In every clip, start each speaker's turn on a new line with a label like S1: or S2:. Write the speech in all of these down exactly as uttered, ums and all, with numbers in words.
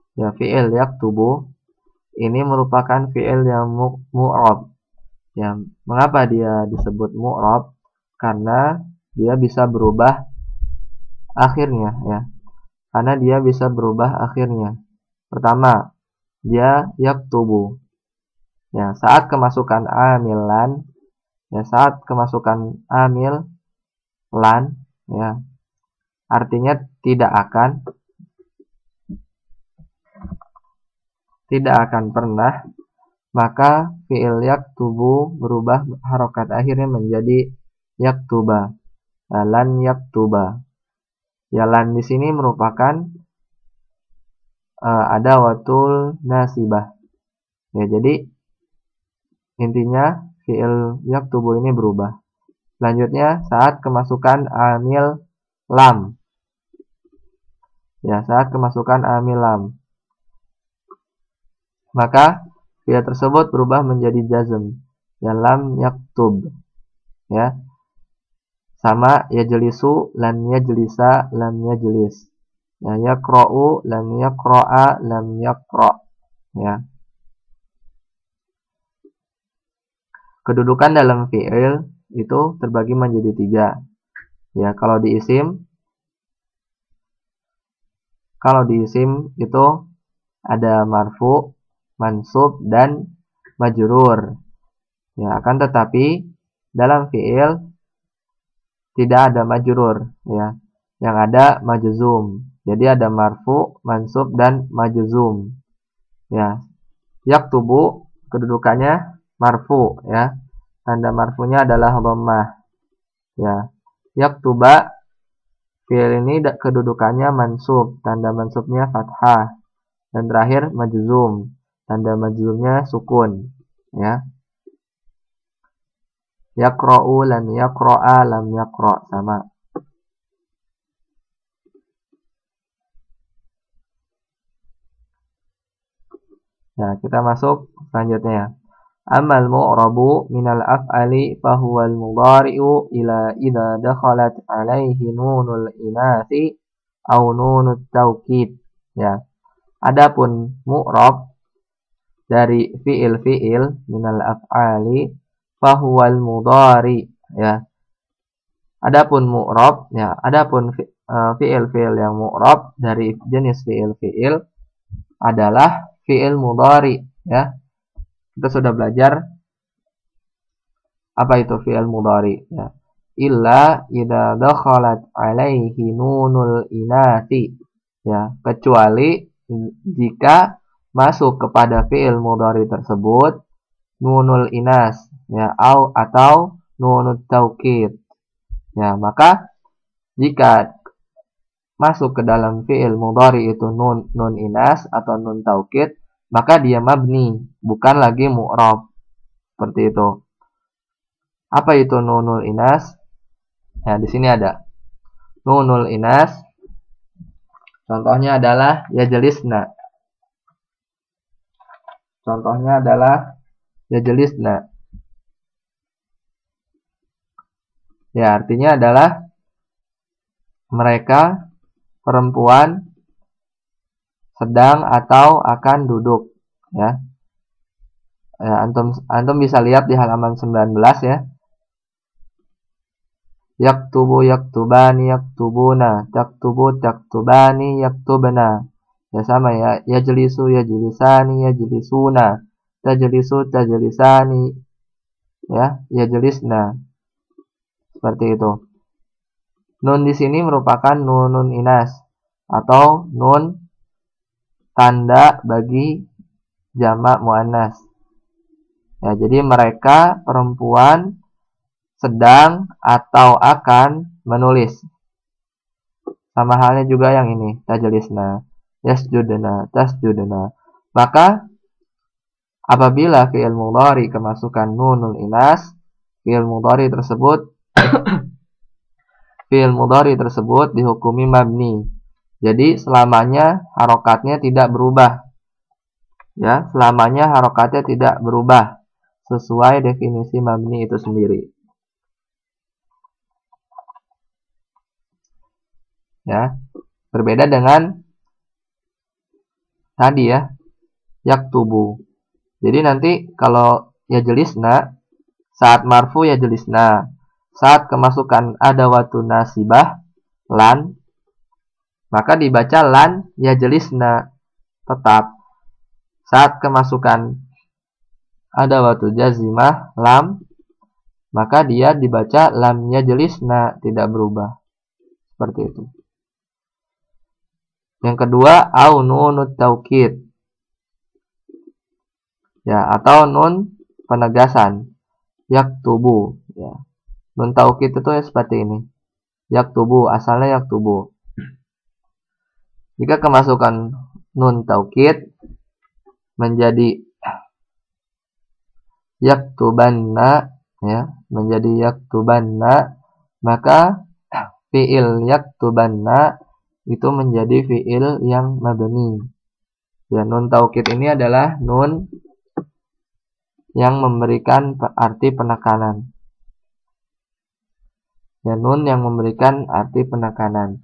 S1: Ya, fi'il yaktubu ini merupakan fi'il yang mu'rab. Ya, mengapa dia disebut mu'rab? Karena dia bisa berubah akhirnya, ya. Karena dia bisa berubah akhirnya. Pertama, dia yaktubu. Ya, saat kemasukan amilan, ya saat kemasukan amil lan, ya, artinya tidak akan tidak akan pernah, maka fi'il yaktubu berubah harokat akhirnya menjadi yaktuba. Nah, lan yaktuba. Ya, lan di sini merupakan uh, adawatul nasibah. Ya, jadi intinya fi'il yaktubu ini berubah. Selanjutnya saat kemasukan amil lam. Ya, saat kemasukan amil lam, maka fi'il tersebut berubah menjadi jazm. Ya, lam yaktub. Ya. Sama yajlisu, lam yajlisa, lam yajlis. Ya, yaqra'u, lam yaqra'a, lam yaqra'. Ya. Kedudukan dalam fi'il itu terbagi menjadi tiga. Ya, kalau di isim, kalau di isim itu ada marfu, mansub, dan majrur. Ya, akan tetapi dalam fi'il tidak ada majrur, ya. Yang ada majzum. Jadi ada marfu, mansub, dan majzum. Ya. Yaktubu kedudukannya marfu, ya. Tanda marfunya adalah dhammah. Ya. Yaktuba fi'il ini kedudukannya mansub, tanda mansubnya fathah. Dan terakhir majzum, tanda majzumnya sukun, ya. Yaqra'u, lam yaqra'a, lam yaqra', sama. Nah, kita masuk selanjutnya. Amal mu'rabu minal af'ali fahuwal mudhari'u ila idza dakhalat alaihi nunul inasi au nunut taukid. Ya. Adapun mu'rab dari fi'il-fi'il minal af'ali fahuwal mudhari, ya. Adapun mu'rab, ya, adapun fi'il-fi'il yang mu'rab dari jenis fi'il-fi'il adalah fi'il mudhari, ya. Kita sudah belajar apa itu fi'il mudhari, ya. Illa idza dakhalat alaihi nunul inati, ya, kecuali jika masuk kepada fi'il mudhari tersebut nunul inas, ya, au atau nunut taukid. Ya, maka jika masuk ke dalam fi'il mudhari itu nun nun inas atau nun taukid, maka dia mabni, bukan lagi mu'rab. Seperti itu. Apa itu nunul inas? Ya, di sini ada nunul inas. Contohnya adalah yajlisna. Contohnya adalah yajlisna. Ya, artinya adalah mereka perempuan sedang atau akan duduk, ya. Ya, antum antum bisa lihat di halaman sembilan belas, ya. Yaktubu yaktubani yaktubuna, taktubu taktubani yaktubna. Ya, sama, ya. Yajlisu yajlisani yajlisuna, tajlisu tajlisani, ya, yajlisna. Seperti itu. Nun di sini merupakan nunun inas atau nun tanda bagi jamak muannas. Ya, jadi mereka perempuan sedang atau akan menulis. Sama halnya juga yang ini, tajlisna, yasjudna, tasjudna. Maka apabila fi'il mudhari kemasukan nunul inas, fi'il mudhari tersebut fi'il mudhari tersebut dihukumi mabni. Jadi selamanya harokatnya tidak berubah. Ya, selamanya harokatnya tidak berubah sesuai definisi mabni itu sendiri. Ya, berbeda dengan tadi ya, yaktubu. Jadi nanti kalau yajlisna, saat marfu yajlisna, saat kemasukan adawatun nasibah lan, maka dibaca lan yajlisna tetap. Saat kemasukan adawatun jazimah lam, maka dia dibaca lam yajlisna, tidak berubah. Seperti itu. Yang kedua, au nunut taukid. Ya, atau nun penegasan. Yaktubu, ya. Nun taukid itu ya seperti ini. Yaktubu, asalnya yaktubu. Jika kemasukan nun taukid menjadi yaktubanna, ya, menjadi yaktubanna, maka fi'il yaktubanna itu menjadi fi'il yang mabni. Ya, nun taukid ini adalah nun yang memberikan arti penekanan. Ya, nun yang memberikan arti penekanan.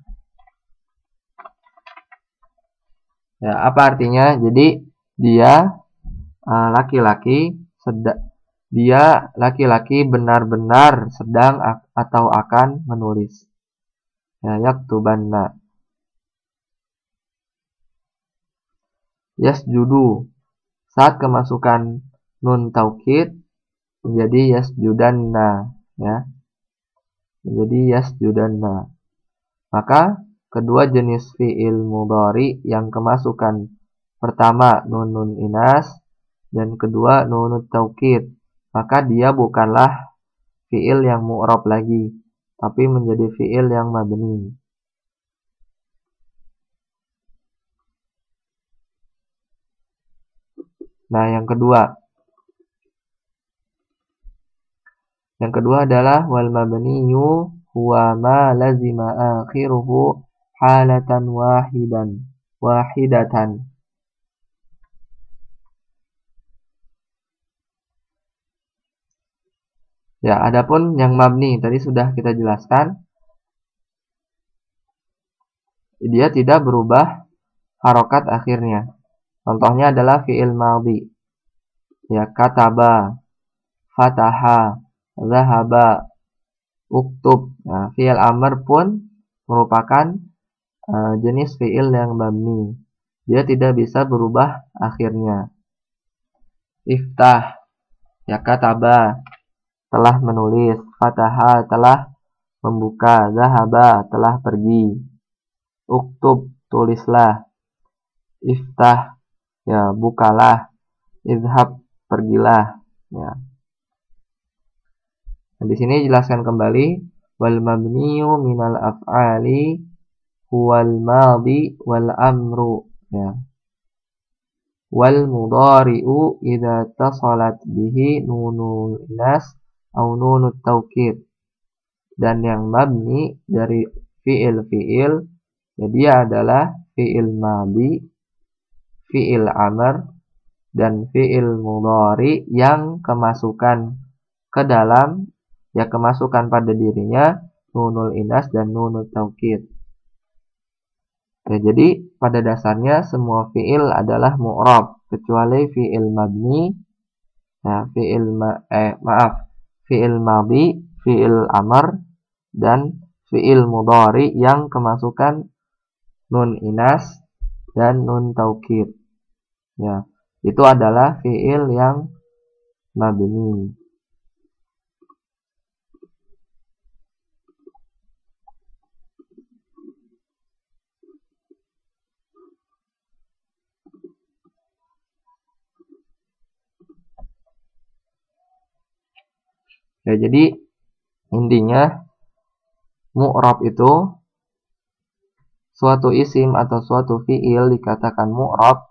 S1: Ya, apa artinya? Jadi dia laki-laki uh, sedang dia laki-laki benar-benar sedang atau akan menulis. Ya, yaktubanna. Yasjudu, saat kemasukan nun taukid menjadi yasjudanna, ya, menjadi yasjudanna. Maka kedua jenis fi'il mudhari yang kemasukan pertama nun nun inas dan kedua nun taukid, maka dia bukanlah fi'il yang mu'rab lagi, tapi menjadi fi'il yang mabni. Nah, yang kedua. Yang kedua adalah wal mabniyu huwa ma lazima akhiruhu halatan wahidan wahidatan. Ya, adapun yang mabni tadi sudah kita jelaskan. Dia tidak berubah harokat akhirnya. Contohnya adalah fi'il madhi. Ya, kataba, fataha, zahaba, uktub. Nah, fi'il amr pun merupakan uh, jenis fi'il yang mabni. Dia tidak bisa berubah akhirnya. Iftah, ya, kataba, telah menulis, fataha, telah membuka, zahaba, telah pergi, uktub, tulislah, iftah, ya, bukalah, izhab, pergilah, ya. Nah, di sini jelaskan kembali wal mabniyu minal af'ali huwal madhi wal amru, ya. Wal mudhari'u idza tasalat bihi nunul inas au nunut taukid. Dan yang mabni dari fi'il-fi'il, ya, dia adalah fi'il madhi, fi'il amr, dan fi'il mudhari yang kemasukan ke dalam, ya, kemasukan pada dirinya nunul inas dan nunut taukid. Ya, jadi pada dasarnya semua fi'il adalah mu'rab kecuali fi'il mabni, ya, fi'il ma eh maaf, fi'il madhi, fi'il amr, dan fi'il mudhari yang kemasukan nun inas dan nun taukid. Ya, itu adalah fi'il yang mabni. Ya, jadi intinya mu'rab itu suatu isim atau suatu fi'il dikatakan mu'rab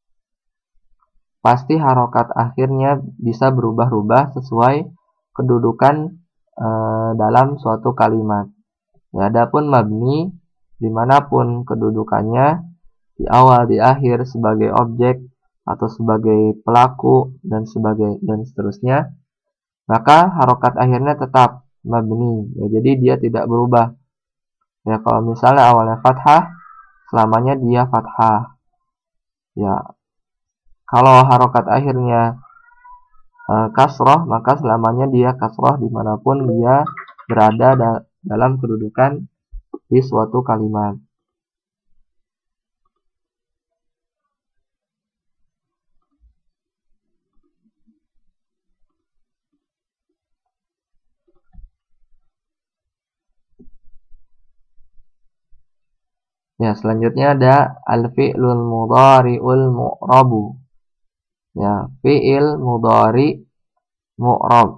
S1: pasti harokat akhirnya bisa berubah-ubah sesuai kedudukan e, dalam suatu kalimat. Ya, adapun mabni dimanapun kedudukannya, di awal, di akhir, sebagai objek atau sebagai pelaku dan sebagai dan seterusnya, maka harokat akhirnya tetap mabni. Ya, jadi dia tidak berubah. Ya, kalau misalnya awalnya fathah, selamanya dia fathah. Ya, kalau harokat akhirnya e, kasroh, maka selamanya dia kasroh dimanapun dia berada da dalam kedudukan di suatu kalimat. Ya, selanjutnya ada al-fi'lul mudhari'ul mu'rabu. Ya, fi'il mudhari mu'rab.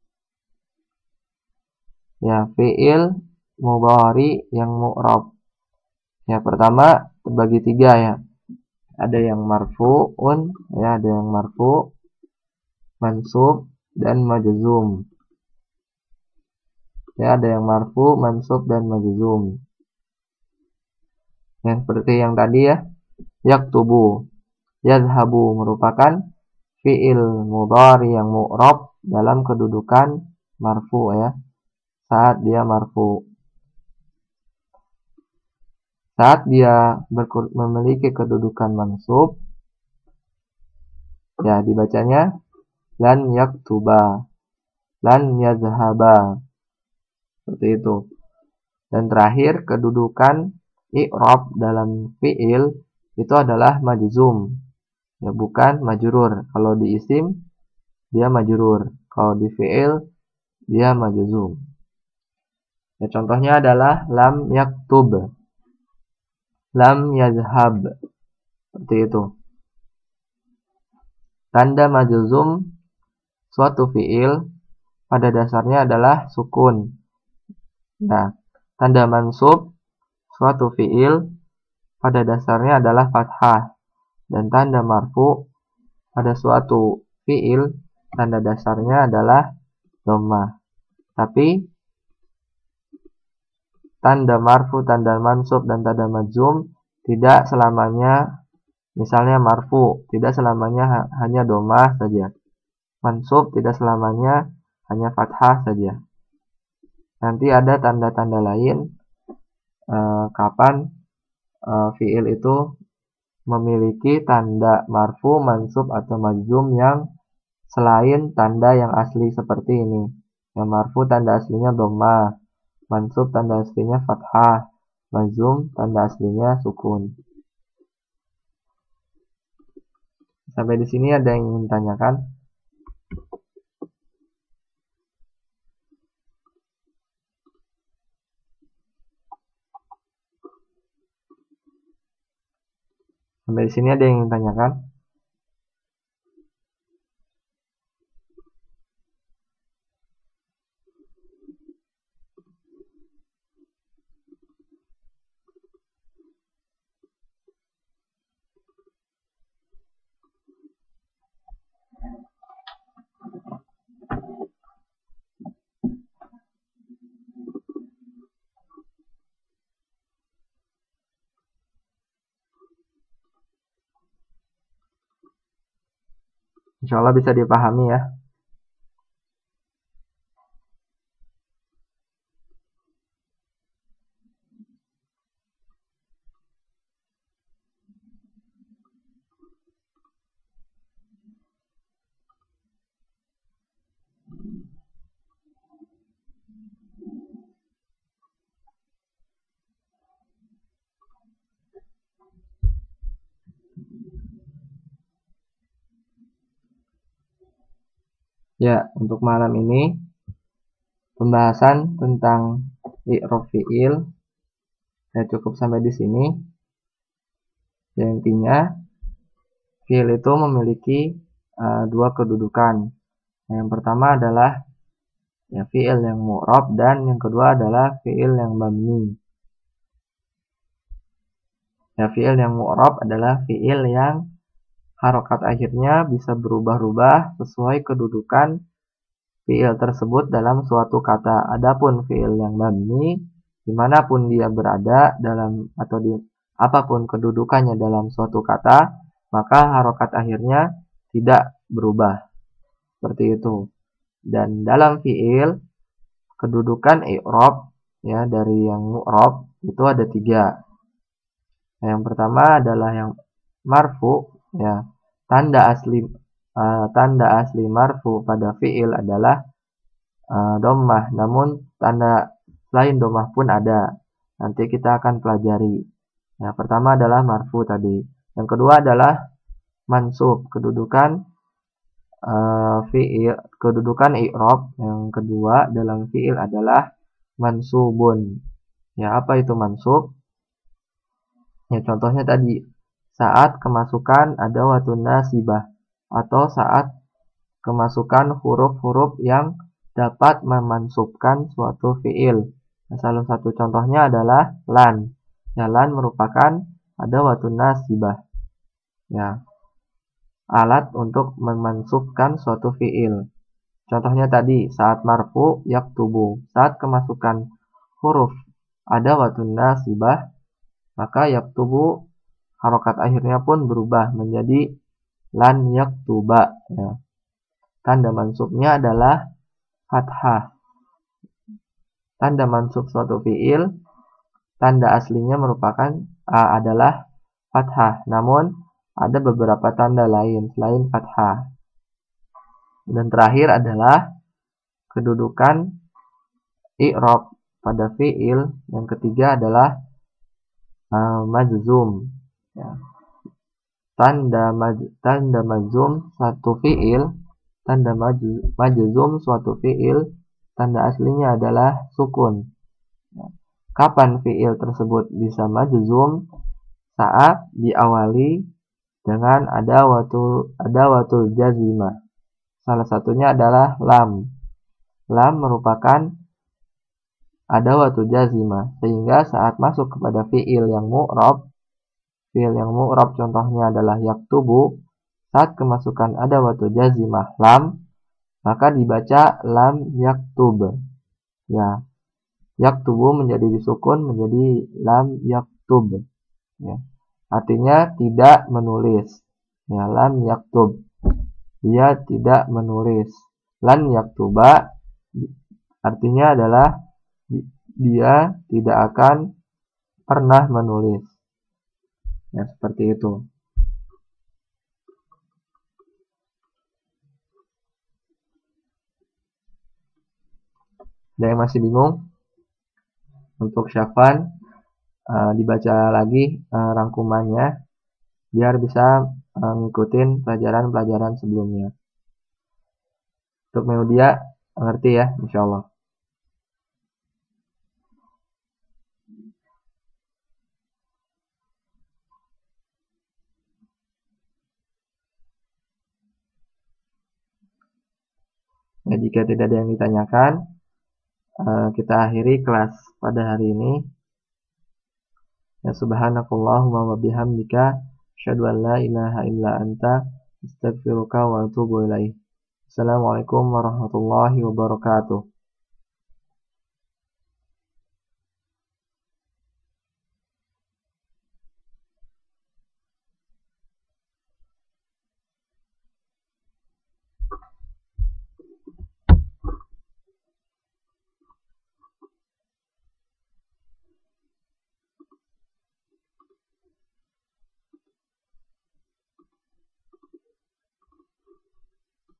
S1: Ya, fi'il mudhari yang mu'rab. Ya, pertama terbagi tiga ya. Ada yang marfu'un, ya, ada yang marfu', mansub, dan majzum. Ya, ada yang marfu', mansub, dan majzum. Ya, seperti yang tadi ya. Yaktubu, yadhabu merupakan fi'il mudhari yang mu'rab dalam kedudukan marfu' ya. Saat dia marfu'. Saat dia memiliki kedudukan mansub, ya dibacanya lan yaktuba, lan yadhhaba, seperti itu. Dan terakhir kedudukan i'rab dalam fi'il itu adalah majzum, ya bukan majrur. Kalau di isim dia majrur, kalau di fi'il dia majzum. Ya, contohnya adalah lam yaktub, lam yazhab, seperti itu. Tanda majzum suatu fi'il pada dasarnya adalah sukun. Nah, tanda mansub suatu fi'il pada dasarnya adalah fathah. Dan tanda marfu pada suatu fi'il tanda dasarnya adalah dhammah. Tapi tanda marfu, tanda mansub, dan tanda majzum tidak selamanya, misalnya marfu tidak selamanya ha hanya dhammah saja. Mansub tidak selamanya hanya fathah saja. Nanti ada tanda-tanda lain eh, kapan eh, fi'il itu memiliki tanda marfu, mansub, atau majzum yang selain tanda yang asli seperti ini. Yang marfu tanda aslinya dhammah, mansub tanda aslinya fathah, majzum tanda aslinya sukun. Sampai di sini ada yang ingin tanyakan? Sampai di sini ada yang ingin tanyakan? Insya Allah bisa dipahami ya. Ya, untuk malam ini pembahasan tentang i'rab fi'il ya cukup sampai di sini. Ya, intinya fi'il itu memiliki uh, dua kedudukan. Nah, yang pertama adalah ya fi'il yang mu'rab, dan yang kedua adalah fi'il yang mabni. Ya, fi'il yang mu'rab adalah fi'il yang harokat akhirnya bisa berubah-ubah sesuai kedudukan fi'il tersebut dalam suatu kata. Adapun fi'il yang mabni, dimanapun dia berada dalam atau di apapun kedudukannya dalam suatu kata, maka harokat akhirnya tidak berubah. Seperti itu. Dan dalam fi'il kedudukan i'rab ya dari yang mu'rab itu ada tiga. Nah, yang pertama adalah yang marfu, ya, tanda asli uh, tanda asli marfu pada fiil adalah uh, dhammah, namun tanda selain dhammah pun ada. Nanti kita akan pelajari. Ya, pertama adalah marfu tadi. Yang kedua adalah mansub, kedudukan uh, fiil, kedudukan i'rab yang kedua dalam fiil adalah mansubun. Ya, apa itu mansub? Ya, contohnya tadi saat kemasukan ada watun nasibah atau saat kemasukan huruf-huruf yang dapat memansubkan suatu fiil. Nah, salah satu contohnya adalah lan. Ya, lan merupakan ada watun nasibah. Ya, alat untuk memansubkan suatu fiil. Contohnya tadi saat marfu yaktubu, saat kemasukan huruf ada watun nasibah, maka yaktubu harokat akhirnya pun berubah menjadi lan yaktuba. Ya. Tanda mansubnya adalah fathah. Tanda mansub suatu fiil, tanda aslinya merupakan a, adalah fathah. Namun ada beberapa tanda lain selain fathah. Dan terakhir adalah kedudukan i'rab pada fiil. Yang ketiga adalah uh, majzum. Ya. Tanda maj, tanda majzum suatu fiil, tanda maj, majzum suatu fiil, tanda aslinya adalah sukun. Ya. Kapan fiil tersebut bisa majzum? Saat diawali dengan ada watul ada watul jazimah. Salah satunya adalah lam. Lam merupakan ada watul jazimah, sehingga saat masuk kepada fiil yang mu'rab, fiil yang mu'rab contohnya adalah yaktubu, saat kemasukan ada watul jazimah lam, maka dibaca lam yaktub. Ya, yaktubu menjadi disukun menjadi lam yaktub. Ya. Artinya tidak menulis. Ya, lam yaktub. Dia tidak menulis. Lan yaktuba artinya adalah dia tidak akan pernah menulis. Ya, seperti itu. Ada yang masih bingung? Untuk Syafwan, uh, dibaca lagi uh, rangkumannya biar bisa uh, ngikutin pelajaran-pelajaran sebelumnya. Untuk Melodia, ngerti ya, insya Allah. Nah, jika tidak ada yang ditanyakan, uh, kita akhiri kelas pada hari ini. Ya, subhanakallahumma wa bihamdika asyhadu an la ilaha illa anta astaghfiruka wa atubu ilaik. Assalamualaikum warahmatullahi wabarakatuh.